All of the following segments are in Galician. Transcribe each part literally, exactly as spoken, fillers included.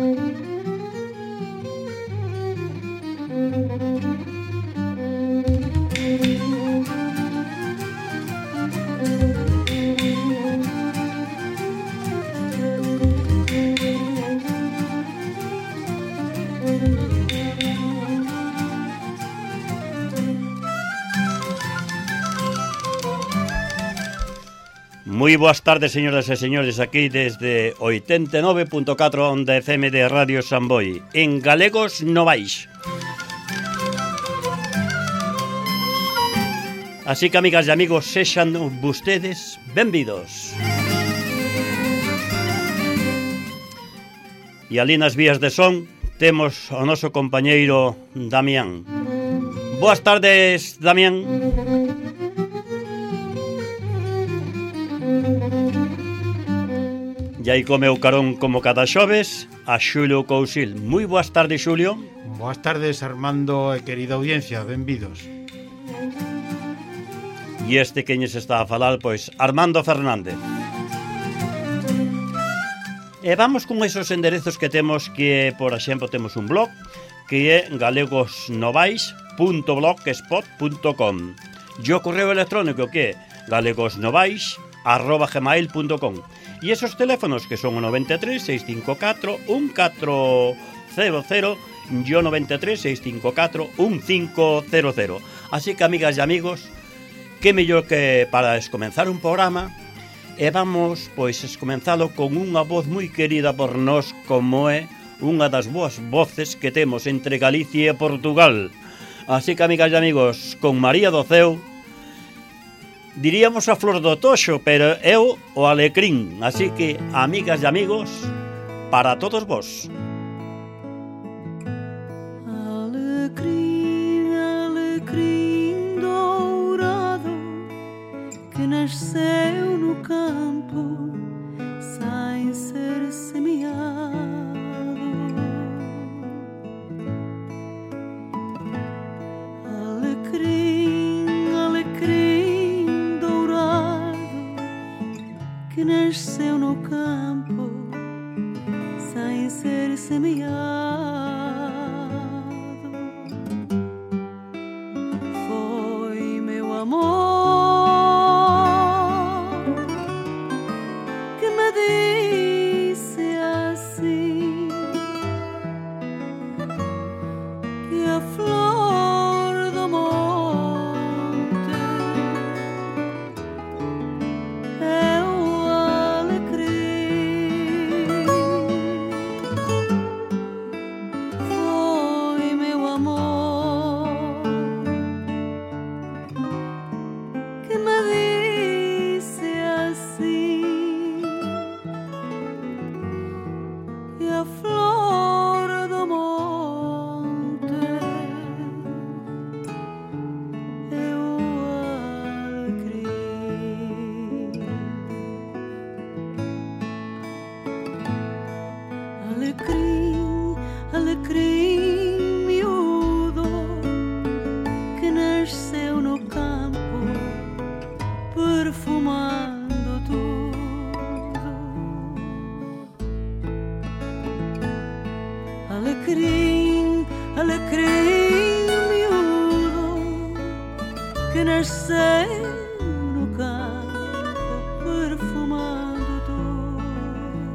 Moi boas tardes, señoras e señores, aquí desde oitenta e nove punto catro Onda F M de Radio Samboy, en Galegos Novais. Así que, amigas e amigos, sexan vostedes benvidos. E ali nas vías de son temos o noso compañeiro Damián. Boas tardes, Damián. E aí comeu carón como cada xoves a Xulio Cousil. Moi boas tardes, Xulio. Boas tardes, Armando e querida audiencia, benvidos. E este queñes está a falar, pois, Armando Fernández. E vamos con esos enderezos que temos, que, por exemplo, temos un blog que é galegosnovais punto blogspot punto com e o correo electrónico que é galegosnovais arroba gmail punto com. E esos teléfonos que son o noventa e tres, seiscentos cincuenta e catro, un catro cero cero e o noventa e tres, seiscentos cincuenta e catro, un cinco cero cero. Así que, amigas e amigos, que mellor que para escomenzar un programa, e vamos, pois, escomenzalo con unha voz moi querida por nós, como é unha das boas voces que temos entre Galicia e Portugal. Así que, amigas e amigos, con María do Ceo, diríamos a flor do toxo, pero eu o alecrín. Así que, amigas e amigos, para todos vos. Alecrim, alecrim dourado, que nasceu no campo sem ser semeado. Alecrim, alecrim que nasceu no campo sem ser semeado. Foi meu amor que me disse assim, que a flor do monte é alecrim, alecrim miúdo que nasceu no campo perfumando tudo.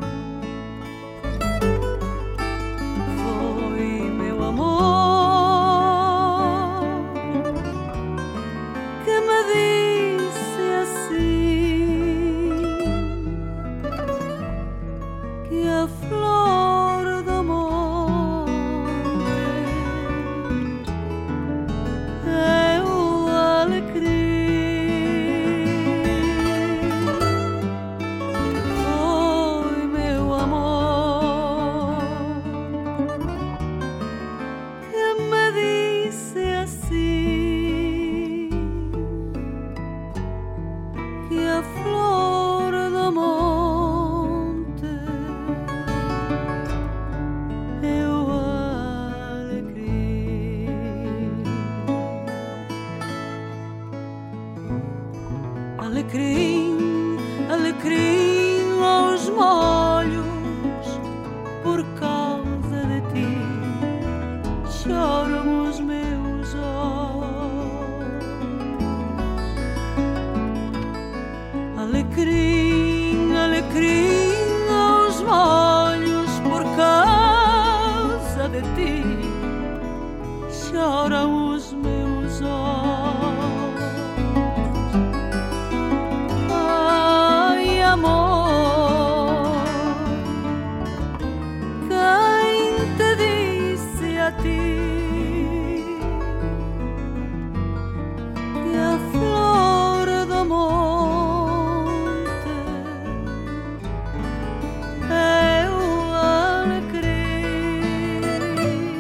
Foi meu amor que me disse assim, que a flor do monte é o alecrim. a ti que a flor do monte é o alecrim.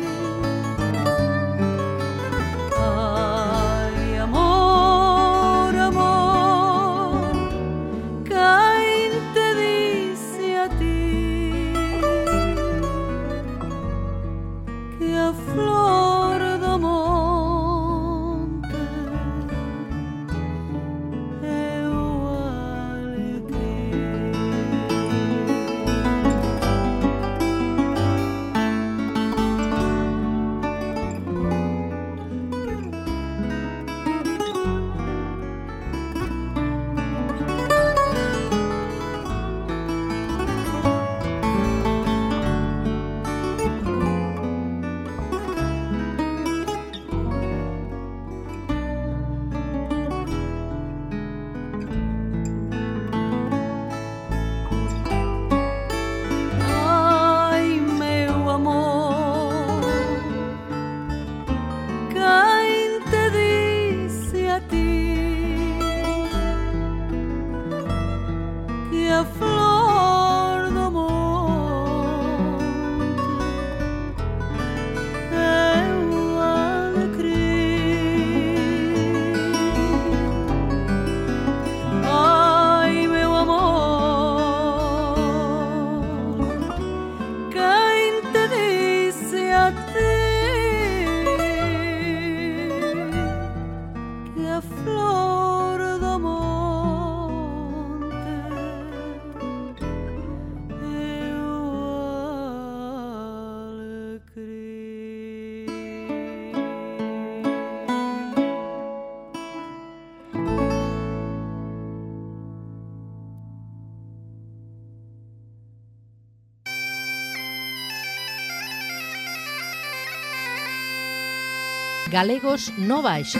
Ai, amor, amor, quem te disse a ti que a flor do monte é o alecrim. Ai, meu amor, quem te disse a ti que a flor do monte é o alecrim? Ai, meu amor, quem te disse a ti que a flor do monte é o alecrim? Galegos no Baixo.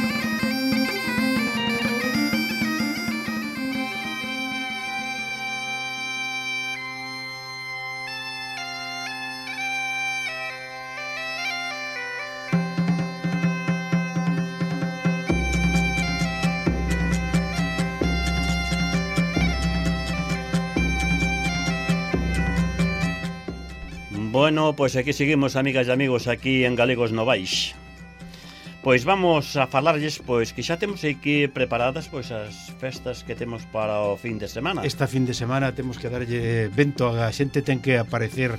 Bueno, pois aquí seguimos, amigas e amigos, aquí en Galegos Novais. Pois vamos a falarlles, pois que xa temos aquí preparadas pois as festas que temos para o fin de semana. Esta fin de semana temos que darlle vento, a xente ten que aparecer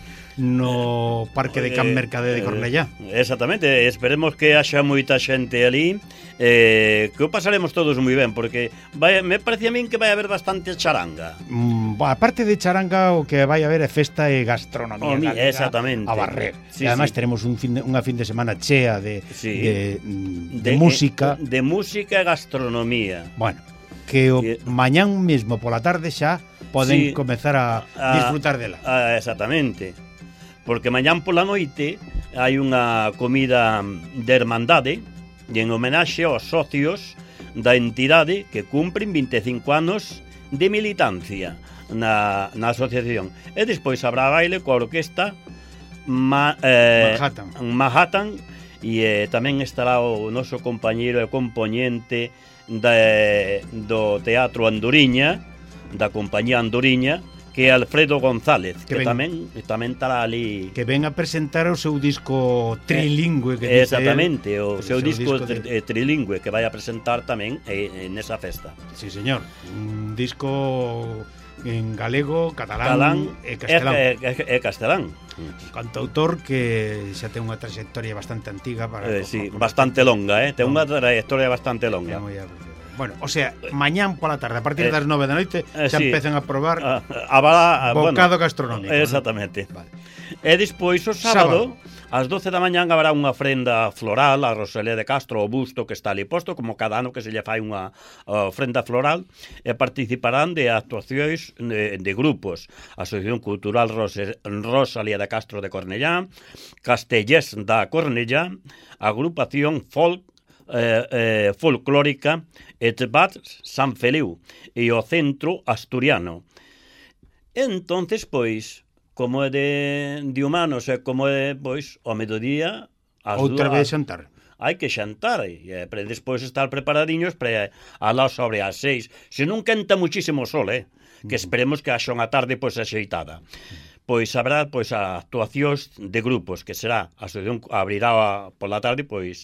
no Parque de Can Mercade de Cornellá. Eh, exactamente, esperemos que haxa moita xente ali, eh, que o pasaremos todos moi ben, porque vai, me parece a min que vai haber bastante charanga. Mm, aparte de charanga, o que vai haber é festa e gastronomía Oh, mi, galega exactamente. a barrer. Sí, e además sí. teremos un fin de, unha fin de semana chea de, Sí. de, de, de música. De, de música e gastronomía. Bueno, que o Que- mañán mesmo pola tarde xa poden Sí. comezar a, A- disfrutar dela. Ah, exactamente. Porque mañán pola noite hai unha comida de hermandade e en homenaxe aos socios da entidade que cumpren vinte e cinco anos de militancia na, na asociación. E despois habrá baile coa orquesta Ma, eh, Manhattan. Manhattan e eh, tamén estará o noso compañeiro e compoñente de, do Teatro Andoriña, da compañía Andoriña, que é Alfredo González, Que que, ven- tamén tamén estará ali. Que ven a presentar o seu disco trilingüe que dice Exactamente, el, o seu, seu disco, disco de- tri- eh, trilingüe que vai a presentar tamén eh, nesa festa. Sí, señor. Un disco en galego, catalán, Catalán e castelán. E, e, e castelán. Un cantautor que xa ten unha trayectoria bastante antiga para Eh, sí, como- bastante longa, eh? Ten No. unha trayectoria bastante É longa. moi a- Bueno, o sea, mañán pola tarde, a partir Eh, das nove da noite, eh, xa sí. empezan a probar A, a, a, a, bocado bueno, gastronómico. Exactamente. ¿no? Vale. E despois o sábado, Sábado. ás doce da mañán haberá unha ofrenda floral a Rosalía de Castro, o busto que está ali posto, como cada ano que se lle fai unha uh, ofrenda floral, e participarán de actuacións de, de grupos. Asociación Cultural Rose, Rosalía de Castro de Cornellá, Castellés da Cornellá, Agrupación Folk eh, eh, Folclórica Etbat San Feliu e o Centro Asturiano. Entonces, pois, como é de, de humanos e como é, pois, ao mediodía as outra dúas- vez xantar. hai que xantar e eh, para despois estar preparadiños para alá sobre as seis. Se non quenta muchísimo sol, eh, que esperemos que haxa unha tarde pois axeitada. Pois habrá pois actuacións de grupos, que será a asociación abrirá pola tarde pois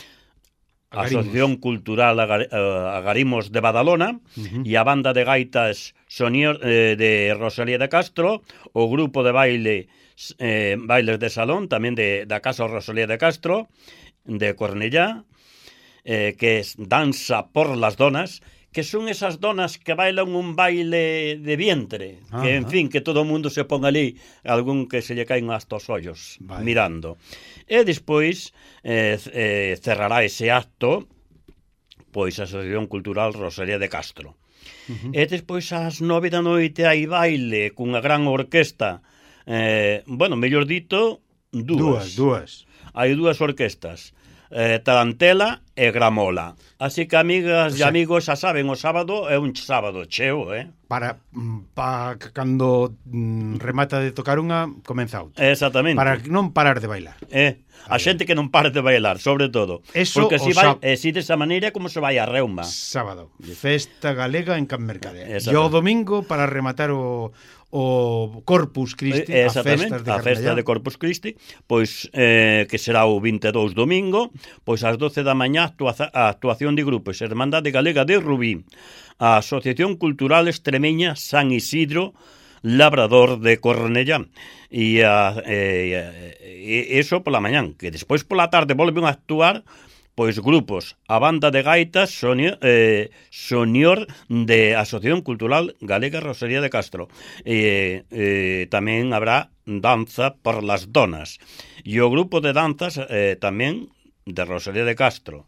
a Agarimos. Asociación Cultural Agar, uh, Agarimos de Badalona Uh-huh. e a banda de gaitas Sonior eh, de Rosalía de Castro, o grupo de baile eh, bailes de salón tamén de da Casa Rosalía de Castro de Cornellá, eh, que es Danza por las Donas, que son esas donas que bailan un baile de vientre, Ajá. que en fin, que todo o mundo se pon ali, algún que se lle caen hasta os ollos Vale. mirando. E despois eh, eh, cerrará ese acto pois a Asociación Cultural Rosalía de Castro. Uh-huh. E despois ás nove da noite hai baile cunha gran orquesta, eh, bueno, mellor dito, Dúas, dúas. dúas. Hai dúas orquestas, eh, Tarantela e Gramola. Así que, amigas O e sea- amigos, xa saben, o sábado é un sábado cheo, eh? Para, mm, pa, cando mm, remata de tocar unha, comeza outra. Exactamente. Para non parar de bailar. Eh, a xente que non pare de bailar, sobre todo. Eso Porque o si vai, sá- eh, si desa maneira como se vai a reuma. Sábado, festa galega en Can Mercader. E Exactamente. o domingo para rematar o, o Corpus Christi, Eh, a festas Exactamente, de a festa Carnellá. de Corpus Christi, pois eh, que será o vinte e dous domingo, pois ás doce da mañá actua a actuación de grupos Hermandade Galega de Rubí, a Asociación Cultural Extremeña San Isidro Labrador de Cornellá e, a, eh, e eso pola mañán, que despois pola tarde volven a actuar pois grupos, a banda de gaitas Sonior, eh, Sonior de Asociación Cultural Galega Rosalía de Castro. Eh, eh, tamén habrá danza por las donas. E o grupo de danzas eh, tamén de Rosalía de Castro.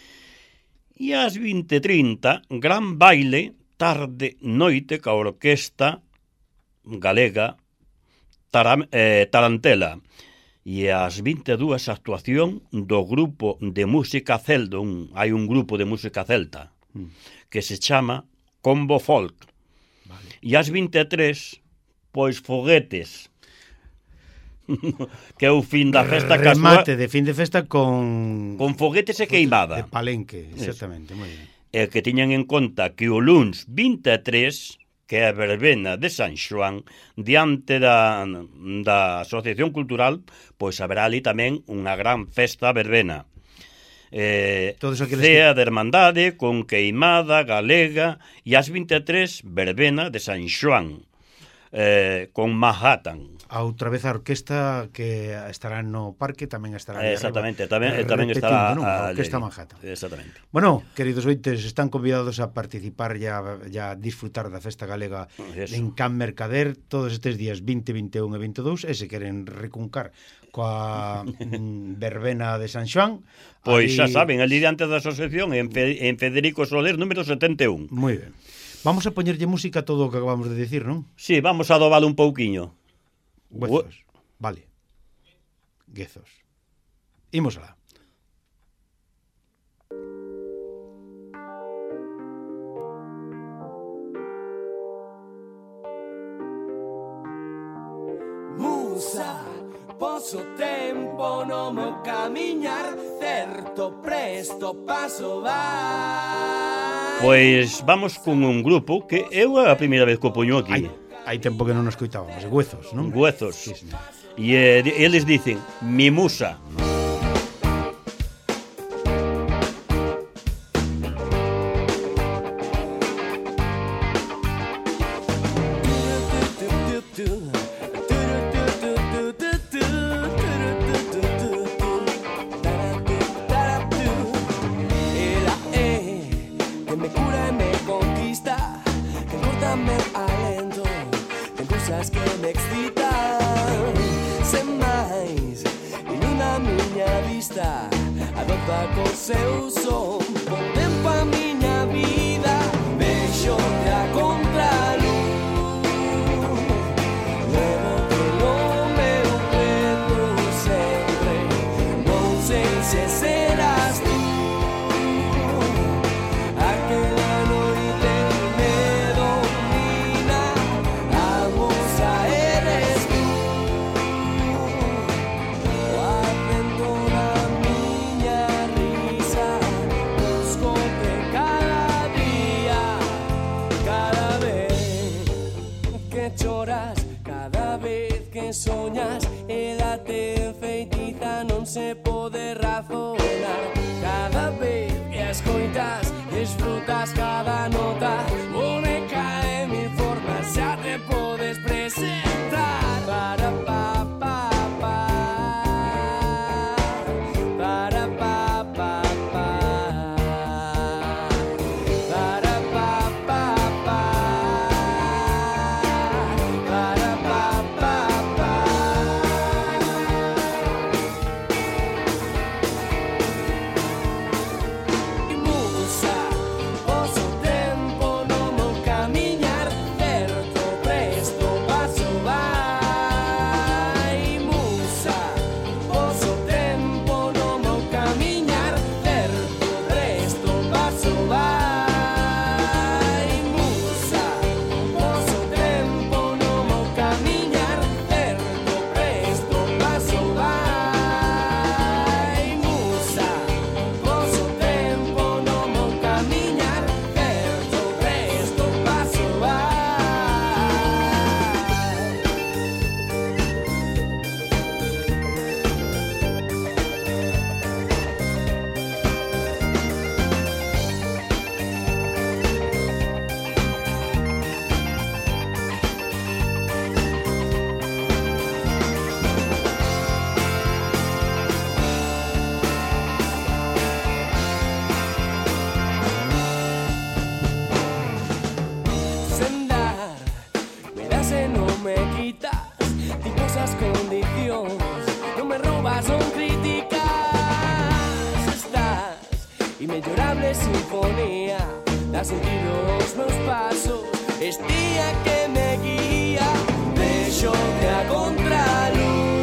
E ás vinte e trinta, gran baile, tarde, noite, ca orquesta galega Taram, eh, Tarantela. E ás vinte e dúas actuación do grupo de música celta, un, hai un grupo de música celta que se chama Combo Folk. Vale. E ás vinte e tres, pois foguetes. Que é o fin da festa Remate casual, de fin de festa con... con foguetes e de queimada. palenque, exactamente, moi ben. E que tiñan en conta que o luns vinte e tres, que é a verbena de San Xoán, diante da, da Asociación Cultural, pois haberá ali tamén unha gran festa verbena. Eh, Todos aqueles cea de hermandade con queimada galega e ás vinte e tres verbena de San Xoán, eh, con Manhattan. A outra vez a orquesta que estará no parque tamén estará ali Eh, Exactamente, arriba, tamén, tamén repetindo, estará non? A a orquesta Lely. Manhattan. Exactamente. Bueno, queridos ointes, están convidados a participar e a, a disfrutar da festa galega Eso. en Can Mercader todos estes días vinte, vinte e un e vinte e dous, e se queren recuncar coa mm, verbena de San Xoán, Pois ali- xa saben, ali diante da asociación en, Fe, en Federico Soler número setenta e un. Moi ben. Vamos a poñerlle música a todo o que acabamos de decir, non? Sí, vamos a adobalo un pouquiño. Huezos. Vale. Guezos. Imos alá. Musa, poso tempo no meu camiñar, certo presto paso vai. Pois vamos con un grupo que eu é a primeira vez que o poño aquí. Hai, hai tempo que non nos coitábamos. Huezos, non? Huezos. Sí, señor. E eh, di- eles dicen, mi musa. Ela é que me cura e me conquista, que corta meu alento, tem cousas que me excitan. Sen máis, ilumina a miña vista, adopta co seu son, con tempo a miña vida, vexo a contraluz. Levo pelo meu peto sempre, non sei se serás tú. Aquela noite me domina, a musa eres tú. O acento da se pode razonar. Cada vez que escoitas, disfrutas cada nota, única de mil formas, xa te podes presentar. Para pa pa pa, para pa pa pa, para pa pa pa, para pa pa pa. E musa, poso tempo non mo camiñar, certo presto paso vai. Musa, poso tempo non mo camiñar, certo presto paso vai. Musa, poso tempo non mo camiñar, certo presto paso vai. Musa, poso tempo non mo camiñar, certo presto paso vai. Sendar, verás e non me quitas, ti posas condicións, non me robas, non criticas. Estás inmellorable sinfonía, dá sentido aos meus pasos, estía que me guía, deixo-te a contraluz.